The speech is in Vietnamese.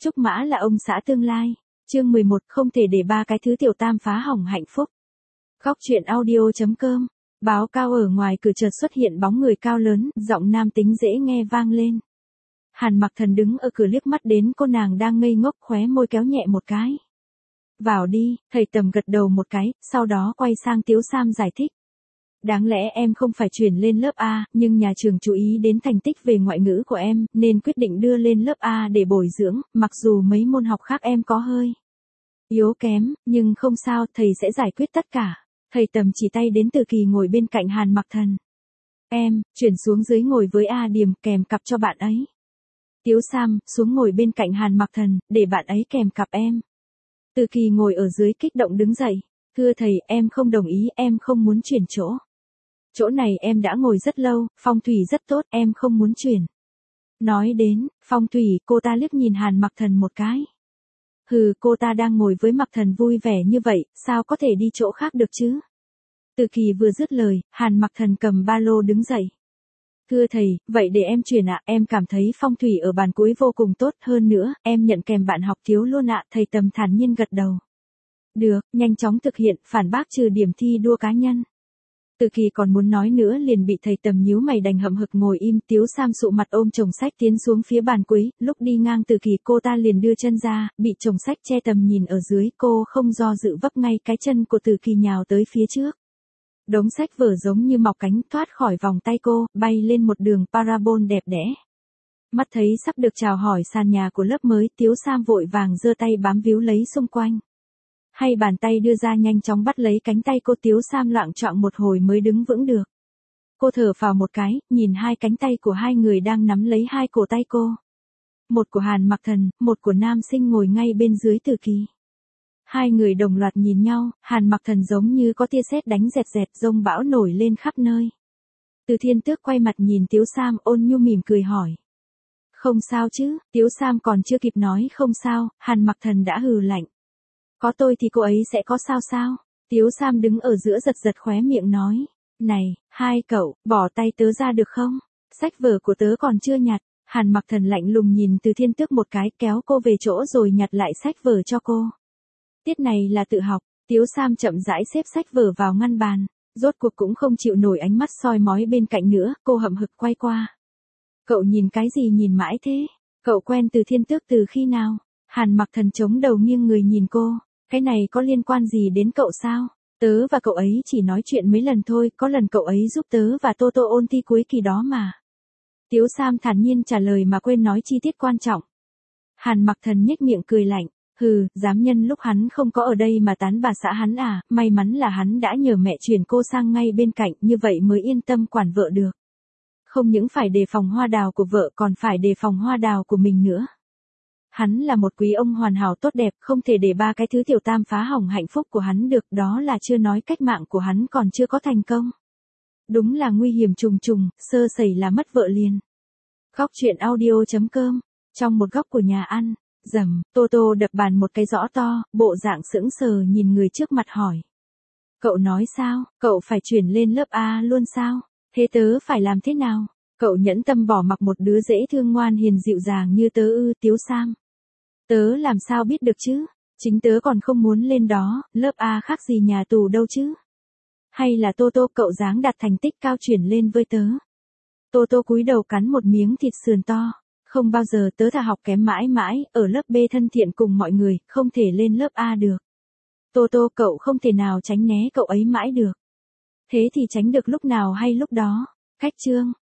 Trúc Mã là ông xã tương lai. Chương 11, không thể để ba cái thứ tiểu tam phá hỏng hạnh phúc. Góc truyện audio.com. Báo cao ở ngoài cửa chợt xuất hiện bóng người cao lớn, giọng nam tính dễ nghe vang lên. Hàn Mặc Thần đứng ở cửa liếc mắt đến cô nàng đang ngây ngốc, khóe môi kéo nhẹ một cái. Vào đi, thầy Tầm gật đầu một cái, sau đó quay sang Tiếu Sam giải thích. Đáng lẽ em không phải chuyển lên lớp A, nhưng nhà trường chú ý đến thành tích về ngoại ngữ của em, nên quyết định đưa lên lớp A để bồi dưỡng, mặc dù mấy môn học khác em có hơi yếu kém, nhưng không sao, thầy sẽ giải quyết tất cả. Thầy Tầm chỉ tay đến Từ Kỳ ngồi bên cạnh Hàn Mặc Thần. Em, chuyển xuống dưới ngồi với A Điềm, kèm cặp cho bạn ấy. Tiếu Sam, xuống ngồi bên cạnh Hàn Mặc Thần, để bạn ấy kèm cặp em. Từ Kỳ ngồi ở dưới kích động đứng dậy. Thưa thầy, em không đồng ý, em không muốn chuyển chỗ. Chỗ này em đã ngồi rất lâu, phong thủy rất tốt, em không muốn chuyển. Nói đến phong thủy, cô ta liếc nhìn Hàn Mặc Thần một cái. Hừ, cô ta đang ngồi với Mặc Thần vui vẻ như vậy, sao có thể đi chỗ khác được chứ? Từ Kỳ vừa dứt lời, Hàn Mặc Thần cầm ba lô đứng dậy. Thưa thầy, vậy để em chuyển ạ, em cảm thấy phong thủy ở bàn cuối vô cùng tốt, hơn nữa, em nhận kèm bạn học thiếu luôn ạ, thầy Tầm thản nhiên gật đầu. Được, nhanh chóng thực hiện, phản bác trừ điểm thi đua cá nhân. Từ Kỳ còn muốn nói nữa liền bị thầy Tầm nhíu mày đành hậm hực ngồi im. Tiếu Sam sụ mặt ôm chồng sách tiến xuống phía bàn cuối, lúc đi ngang Từ Kỳ cô ta liền đưa chân ra, bị chồng sách che tầm nhìn ở dưới, cô không do dự vấp ngay cái chân của Từ Kỳ nhào tới phía trước. Đống sách vở giống như mọc cánh thoát khỏi vòng tay cô, bay lên một đường parabol đẹp đẽ. Mắt thấy sắp được chào hỏi sàn nhà của lớp mới, Tiếu Sam vội vàng giơ tay bám víu lấy xung quanh. Hay bàn tay đưa ra nhanh chóng bắt lấy cánh tay cô. Tiếu Sam loạng choạng một hồi mới đứng vững được. Cô thở phào một cái, nhìn hai cánh tay của hai người đang nắm lấy hai cổ tay cô. Một của Hàn Mặc Thần, một của nam sinh ngồi ngay bên dưới Từ Kỳ. Hai người đồng loạt nhìn nhau, Hàn Mặc Thần giống như có tia sét đánh rẹt rẹt, dông bão nổi lên khắp nơi. Từ Thiên Tước quay mặt nhìn Tiếu Sam ôn nhu mỉm cười hỏi. Không sao chứ? Tiếu Sam còn chưa kịp nói không sao, Hàn Mặc Thần đã hừ lạnh. Có tôi thì cô ấy sẽ có sao sao? Tiếu Sam đứng ở giữa giật giật khóe miệng nói. Này, hai cậu, bỏ tay tớ ra được không? Sách vở của tớ còn chưa nhặt. Hàn Mặc Thần lạnh lùng nhìn Từ Thiên Tước một cái, kéo cô về chỗ rồi nhặt lại sách vở cho cô. Tiết này là tự học. Tiếu Sam chậm rãi xếp sách vở vào ngăn bàn. Rốt cuộc cũng không chịu nổi ánh mắt soi mói bên cạnh nữa, cô hậm hực quay qua. Cậu nhìn cái gì nhìn mãi thế? Cậu quen Từ Thiên Tước từ khi nào? Hàn Mặc Thần chống đầu nghiêng người nhìn cô. Cái này có liên quan gì đến cậu sao? Tớ và cậu ấy chỉ nói chuyện mấy lần thôi, có lần cậu ấy giúp tớ và Tô Tô ôn thi cuối kỳ đó mà. Tiếu Sam thản nhiên trả lời mà quên nói chi tiết quan trọng. Hàn Mặc Thần nhếch miệng cười lạnh. Hừ, dám nhân lúc hắn không có ở đây mà tán bà xã hắn à, may mắn là hắn đã nhờ mẹ chuyển cô sang ngay bên cạnh, như vậy mới yên tâm quản vợ được. Không những phải đề phòng hoa đào của vợ còn phải đề phòng hoa đào của mình nữa. Hắn là một quý ông hoàn hảo tốt đẹp, không thể để ba cái thứ tiểu tam phá hỏng hạnh phúc của hắn được, đó là chưa nói cách mạng của hắn còn chưa có thành công. Đúng là nguy hiểm trùng trùng, sơ sẩy là mất vợ liền. Góc truyện audio.com. Trong một góc của nhà ăn, rầm, Tô Tô đập bàn một cái giõ to, bộ dạng sững sờ nhìn người trước mặt hỏi. Cậu nói sao, cậu phải chuyển lên lớp A luôn sao? Thế tớ phải làm thế nào? Cậu nhẫn tâm bỏ mặc một đứa dễ thương ngoan hiền dịu dàng như tớ ư? Tiếu Sam. Tớ làm sao biết được chứ? Chính tớ còn không muốn lên đó, lớp A khác gì nhà tù đâu chứ? Hay là Tô Tô cậu dáng đạt thành tích cao chuyển lên với tớ? Tô Tô cúi đầu cắn một miếng thịt sườn to. Không bao giờ, tớ thà học kém mãi mãi, ở lớp B thân thiện cùng mọi người, không thể lên lớp A được. Tô Tô cậu không thể nào tránh né cậu ấy mãi được. Thế thì tránh được lúc nào hay lúc đó? Cách chương.